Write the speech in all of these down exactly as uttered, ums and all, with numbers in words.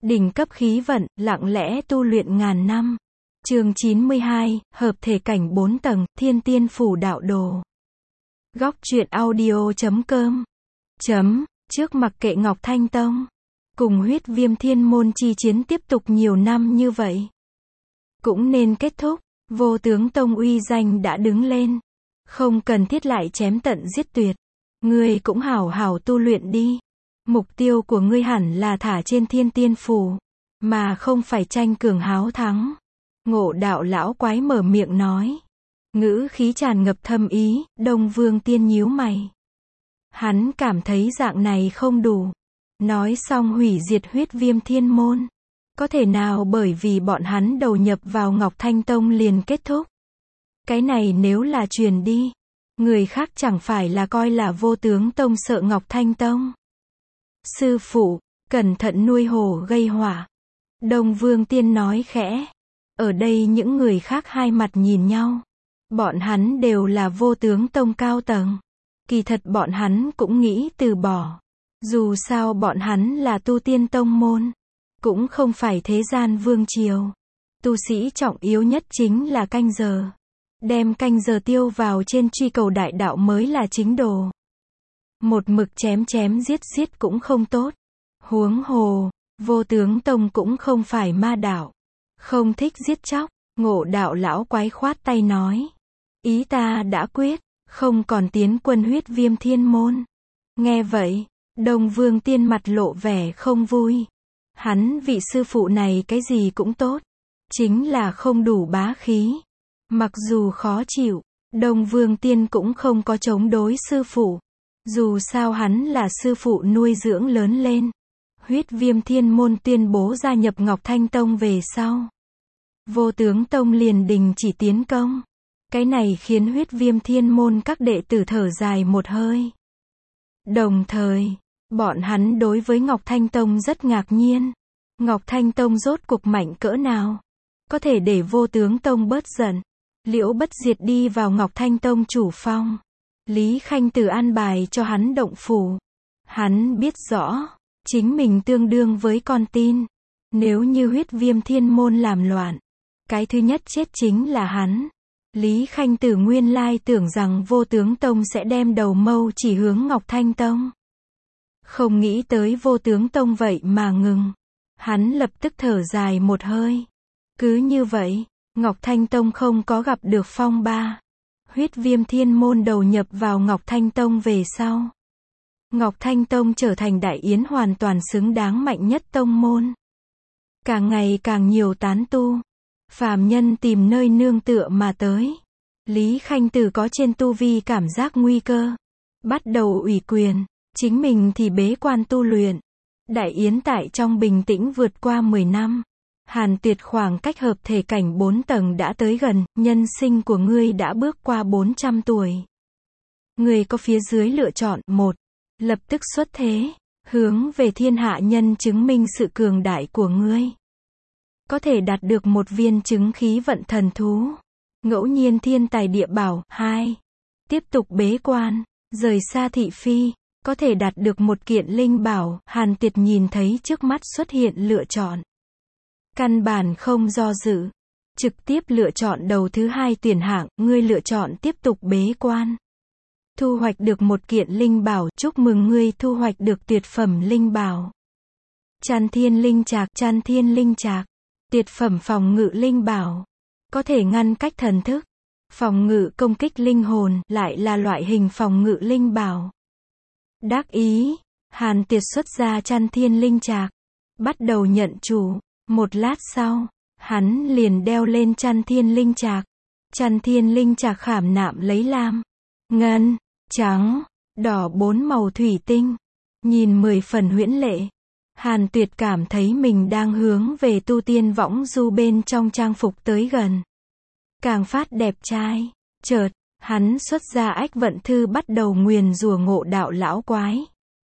Đỉnh cấp khí vận, lặng lẽ tu luyện ngàn năm. Chương chín mươi hai, hợp thể cảnh bốn tầng, Thiên Tiên Phủ Đạo Đồ. Góc truyện audio chấm com. Chấm, trước mặc kệ Ngọc Thanh Tông. Cùng huyết viêm thiên môn chi chiến tiếp tục nhiều năm như vậy. Cũng nên kết thúc, vô tướng tông uy danh đã đứng lên. Không cần thiết lại chém tận giết tuyệt. Ngươi cũng hảo hảo tu luyện đi. Mục tiêu của ngươi hẳn là thả trên Thiên Tiên Phủ, mà không phải tranh cường háo thắng. Ngộ Đạo lão quái mở miệng nói. Ngữ khí tràn ngập thâm ý, Đông Vương Tiên nhíu mày. Hắn cảm thấy dạng này không đủ. Nói xong hủy diệt huyết viêm thiên môn. Có thể nào bởi vì bọn hắn đầu nhập vào Ngọc Thanh Tông liền kết thúc? Cái này nếu là truyền đi, người khác chẳng phải là coi là vô tướng tông sợ Ngọc Thanh Tông. Sư phụ, cẩn thận nuôi hổ gây họa. Đông Vương Tiên nói khẽ. Ở đây những người khác hai mặt nhìn nhau. Bọn hắn đều là vô tướng tông cao tầng. Kỳ thật bọn hắn cũng nghĩ từ bỏ. Dù sao bọn hắn là tu tiên tông môn. Cũng không phải thế gian vương triều. Tu sĩ trọng yếu nhất chính là canh giờ. Đem canh giờ tiêu vào trên truy cầu đại đạo mới là chính đồ. Một mực chém chém giết giết cũng không tốt. Huống hồ, vô tướng tông cũng không phải ma đạo. Không thích giết chóc. Ngộ Đạo lão quái khoát tay nói. Ý ta đã quyết, không còn tiến quân huyết viêm thiên môn. Nghe vậy, Đông Vương Tiên mặt lộ vẻ không vui. Hắn vị sư phụ này cái gì cũng tốt. Chính là không đủ bá khí. Mặc dù khó chịu, Đông Vương Tiên cũng không có chống đối sư phụ. Dù sao hắn là sư phụ nuôi dưỡng lớn lên. Huyết viêm thiên môn tuyên bố gia nhập Ngọc Thanh Tông về sau. Vô tướng tông liền đình chỉ tiến công. Cái này khiến huyết viêm thiên môn các đệ tử thở dài một hơi. Đồng thời, bọn hắn đối với Ngọc Thanh Tông rất ngạc nhiên. Ngọc Thanh Tông rốt cuộc mạnh cỡ nào? Có thể để vô tướng tông bớt giận. Liễu Bất Diệt đi vào Ngọc Thanh Tông chủ phong. Lý Khanh Từ an bài cho hắn động phủ. Hắn biết rõ, chính mình tương đương với con tin. Nếu như huyết viêm thiên môn làm loạn, cái thứ nhất chết chính là hắn. Lý Khanh Từ nguyên lai tưởng rằng vô tướng tông sẽ đem đầu mâu chỉ hướng Ngọc Thanh Tông. Không nghĩ tới vô tướng tông vậy mà ngừng. Hắn lập tức thở dài một hơi. Cứ như vậy, Ngọc Thanh Tông không có gặp được phong ba. Huyết viêm thiên môn đầu nhập vào Ngọc Thanh Tông về sau. Ngọc Thanh Tông trở thành đại yến hoàn toàn xứng đáng mạnh nhất tông môn. Càng ngày càng nhiều tán tu. Phàm nhân tìm nơi nương tựa mà tới. Lý Khanh Từ có trên tu vi cảm giác nguy cơ. Bắt đầu ủy quyền. Chính mình thì bế quan tu luyện. Đại yến tại trong bình tĩnh vượt qua mười năm. Hàn Tuyệt khoảng cách hợp thể cảnh bốn tầng đã tới gần, nhân sinh của ngươi đã bước qua bốn trăm tuổi. Ngươi có phía dưới lựa chọn, một. Lập tức xuất thế, hướng về thiên hạ nhân chứng minh sự cường đại của ngươi. Có thể đạt được một viên chứng khí vận thần thú. Ngẫu nhiên thiên tài địa bảo, hai. Tiếp tục bế quan, rời xa thị phi, có thể đạt được một kiện linh bảo. Hàn Tuyệt nhìn thấy trước mắt xuất hiện lựa chọn. Căn bản không do dự. Trực tiếp lựa chọn đầu thứ hai tuyển hạng, ngươi lựa chọn tiếp tục bế quan. Thu hoạch được một kiện linh bảo, chúc mừng ngươi thu hoạch được tuyệt phẩm linh bảo. Chăn thiên linh trạc, chăn thiên linh trạc. Tuyệt phẩm phòng ngự linh bảo. Có thể ngăn cách thần thức. Phòng ngự công kích linh hồn, lại là loại hình phòng ngự linh bảo. Đắc ý, Hàn Tuyệt xuất ra chăn thiên linh trạc. Bắt đầu nhận chủ. Một lát sau, hắn liền đeo lên chăn thiên linh trạc. Chăn thiên linh trạc khảm nạm lấy lam, ngân, trắng, đỏ bốn màu thủy tinh. Nhìn mười phần huyễn lệ. Hàn Tuyệt cảm thấy mình đang hướng về tu tiên võng du bên trong trang phục tới gần. Càng phát đẹp trai. Chợt, hắn xuất ra ách vận thư bắt đầu nguyền rủa Ngộ Đạo lão quái.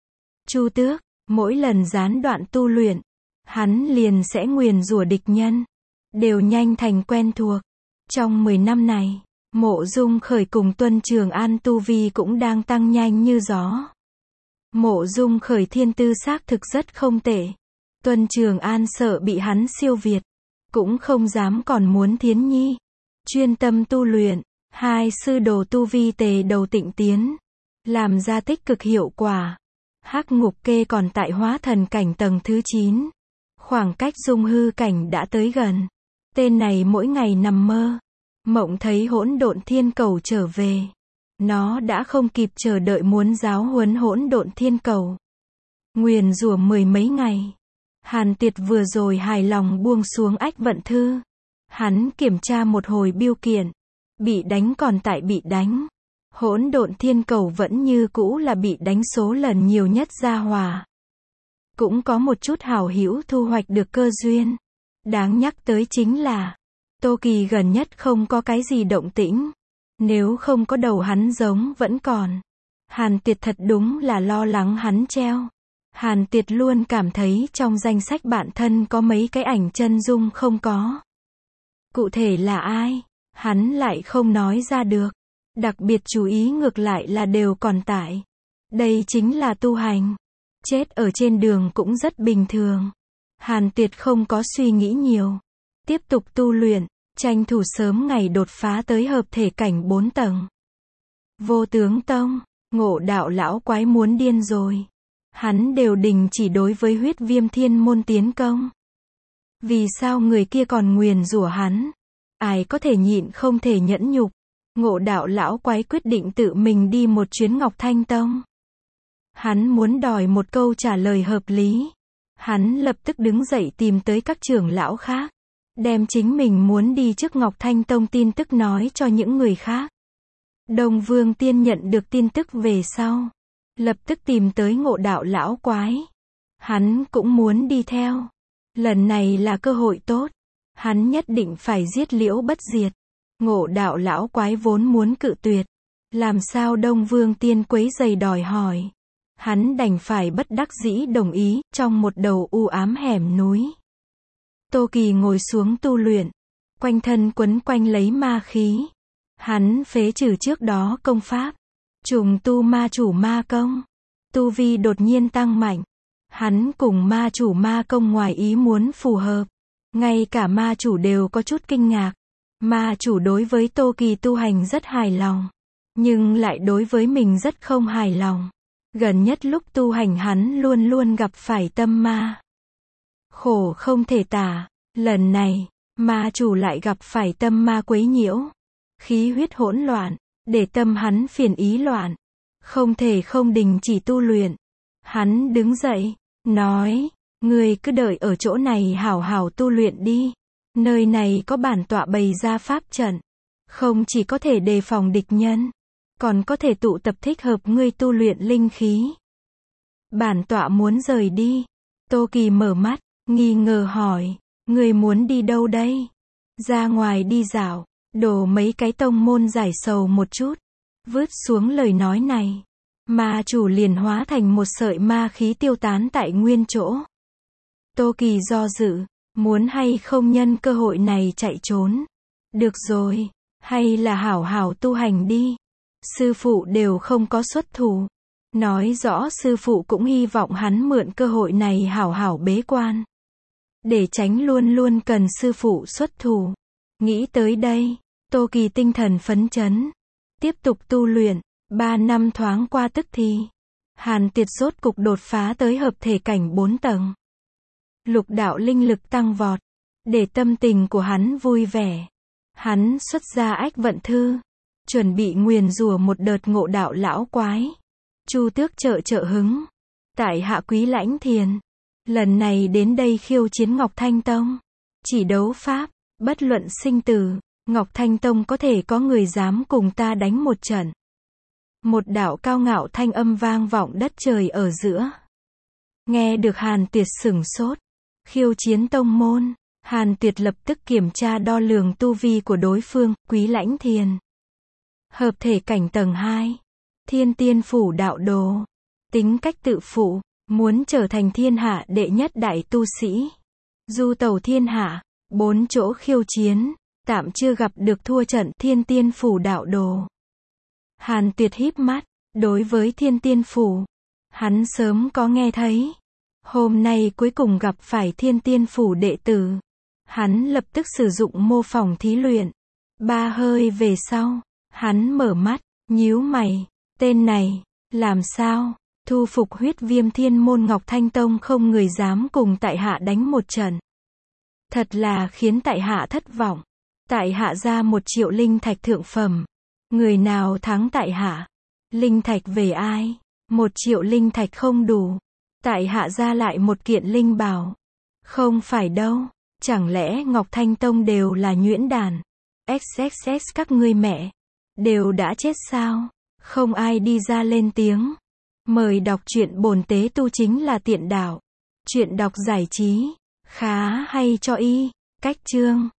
Chu Tước, mỗi lần gián đoạn tu luyện, hắn liền sẽ nguyền rủa địch nhân. Đều nhanh thành quen thuộc. Trong mười năm này, Mộ Dung Khởi cùng Tuân Trường An tu vi cũng đang tăng nhanh như gió. Mộ Dung Khởi thiên tư xác thực rất không tệ. Tuân Trường An sợ bị hắn siêu việt, cũng không dám còn muốn Thiến Nhi. Chuyên tâm tu luyện, hai sư đồ tu vi tề đầu tịnh tiến, làm ra tích cực hiệu quả. Hắc Ngục Kê còn tại hóa thần cảnh tầng thứ chín. Khoảng cách dung hư cảnh đã tới gần. Tên này mỗi ngày nằm mơ, mộng thấy hỗn độn thiên cầu trở về. Nó đã không kịp chờ đợi muốn giáo huấn hỗn độn thiên cầu. Nguyền rủa mười mấy ngày. Hàn Tiệt vừa rồi hài lòng buông xuống ách vận thư. Hắn kiểm tra một hồi biêu kiện. Bị đánh còn tại bị đánh. Hỗn độn thiên cầu vẫn như cũ là bị đánh số lần nhiều nhất gia hòa. Cũng có một chút hảo hữu thu hoạch được cơ duyên. Đáng nhắc tới chính là, Tô Kỳ gần nhất không có cái gì động tĩnh. Nếu không có đầu hắn giống vẫn còn. Hàn Tiệt thật đúng là lo lắng hắn treo. Hàn Tiệt luôn cảm thấy trong danh sách bạn thân có mấy cái ảnh chân dung không có. Cụ thể là ai, hắn lại không nói ra được. Đặc biệt chú ý ngược lại là đều còn tại. Đây chính là tu hành. Chết ở trên đường cũng rất bình thường. Hàn Tiệt không có suy nghĩ nhiều. Tiếp tục tu luyện, tranh thủ sớm ngày đột phá tới hợp thể cảnh bốn tầng. Vô Tướng Tông, Ngộ Đạo lão quái muốn điên rồi. Hắn đều đình chỉ đối với Huyết Viêm Thiên môn tiến công. Vì sao người kia còn nguyền rủa hắn? Ai có thể nhịn không thể nhẫn nhục. Ngộ Đạo lão quái quyết định tự mình đi một chuyến Ngọc Thanh Tông. Hắn muốn đòi một câu trả lời hợp lý. Hắn lập tức đứng dậy tìm tới các trưởng lão khác. Đem chính mình muốn đi trước Ngọc Thanh Tông tin tức nói cho những người khác. Đông Vương Tiên nhận được tin tức về sau. Lập tức tìm tới Ngộ Đạo lão quái. Hắn cũng muốn đi theo. Lần này là cơ hội tốt. Hắn nhất định phải giết Liễu Bất Diệt. Ngộ Đạo lão quái vốn muốn cự tuyệt. Làm sao Đông Vương Tiên quấy giày đòi hỏi. Hắn đành phải bất đắc dĩ đồng ý, trong một đầu u ám hẻm núi. Tô Kỳ ngồi xuống tu luyện. Quanh thân quấn quanh lấy ma khí. Hắn phế trừ trước đó công pháp. Trùng tu ma chủ ma công. Tu vi đột nhiên tăng mạnh. Hắn cùng ma chủ ma công ngoài ý muốn phù hợp. Ngay cả ma chủ đều có chút kinh ngạc. Ma chủ đối với Tô Kỳ tu hành rất hài lòng. Nhưng lại đối với mình rất không hài lòng. Gần nhất lúc tu hành hắn luôn luôn gặp phải tâm ma. Khổ không thể tả. Lần này, ma chủ lại gặp phải tâm ma quấy nhiễu. Khí huyết hỗn loạn. Để tâm hắn phiền ý loạn. Không thể không đình chỉ tu luyện. Hắn đứng dậy, nói, ngươi cứ đợi ở chỗ này hảo hảo tu luyện đi. Nơi này có bản tọa bày ra pháp trận. Không chỉ có thể đề phòng địch nhân, còn có thể tụ tập thích hợp ngươi tu luyện linh khí. Bản tọa muốn rời đi. Tô Kỳ mở mắt, nghi ngờ hỏi, ngươi muốn đi đâu đây? Ra ngoài đi dạo, đổ mấy cái tông môn giải sầu một chút. Vứt xuống lời nói này, ma chủ liền hóa thành một sợi ma khí tiêu tán tại nguyên chỗ. Tô Kỳ do dự, muốn hay không nhân cơ hội này chạy trốn. Được rồi, hay là hảo hảo tu hành đi. Sư phụ đều không có xuất thủ. Nói rõ sư phụ cũng hy vọng hắn mượn cơ hội này hảo hảo bế quan. Để tránh luôn luôn cần sư phụ xuất thủ. Nghĩ tới đây, Tô Kỳ tinh thần phấn chấn. Tiếp tục tu luyện, ba năm thoáng qua tức thì. Hàn Tiệt rốt cục đột phá tới hợp thể cảnh bốn tầng. Lục đạo linh lực tăng vọt. Để tâm tình của hắn vui vẻ. Hắn xuất ra ách vận thư. Chuẩn bị nguyền rủa một đợt Ngộ Đạo lão quái. Chu Tước trợ trợ hứng. Tại hạ Quý Lãnh Thiền. Lần này đến đây khiêu chiến Ngọc Thanh Tông. Chỉ đấu pháp, bất luận sinh tử. Ngọc Thanh Tông có thể có người dám cùng ta đánh một trận. Một đạo cao ngạo thanh âm vang vọng đất trời ở giữa. Nghe được Hàn Tiệt sửng sốt. Khiêu chiến tông môn. Hàn Tiệt lập tức kiểm tra đo lường tu vi của đối phương, Quý Lãnh Thiền. Hợp thể cảnh tầng hai. Thiên tiên phủ đạo đồ. Tính cách tự phụ, muốn trở thành thiên hạ đệ nhất đại tu sĩ. Du tẩu thiên hạ, bốn chỗ khiêu chiến, tạm chưa gặp được thua trận thiên tiên phủ đạo đồ. Hàn Tiệt híp mắt, đối với thiên tiên phủ, hắn sớm có nghe thấy. Hôm nay cuối cùng gặp phải Thiên Tiên Phủ đệ tử. Hắn lập tức sử dụng mô phỏng thí luyện. Ba hơi về sau, hắn mở mắt, nhíu mày. Tên này, làm sao? Thu phục huyết viêm thiên môn Ngọc Thanh Tông không người dám cùng tại hạ đánh một trận. Thật là khiến tại hạ thất vọng. Tại hạ ra một triệu linh thạch thượng phẩm. Người nào thắng tại hạ? Linh thạch về ai? Một triệu linh thạch không đủ. Tại hạ ra lại một kiện linh bảo. Không phải đâu. Chẳng lẽ Ngọc Thanh Tông đều là nhuyễn đàn? ích ích ích các ngươi mẹ. Đều đã chết sao? Không ai đi ra lên tiếng. Mời đọc truyện bổn tế tu chính là tiện đạo. Chuyện đọc giải trí. Khá hay cho y. Cách chương.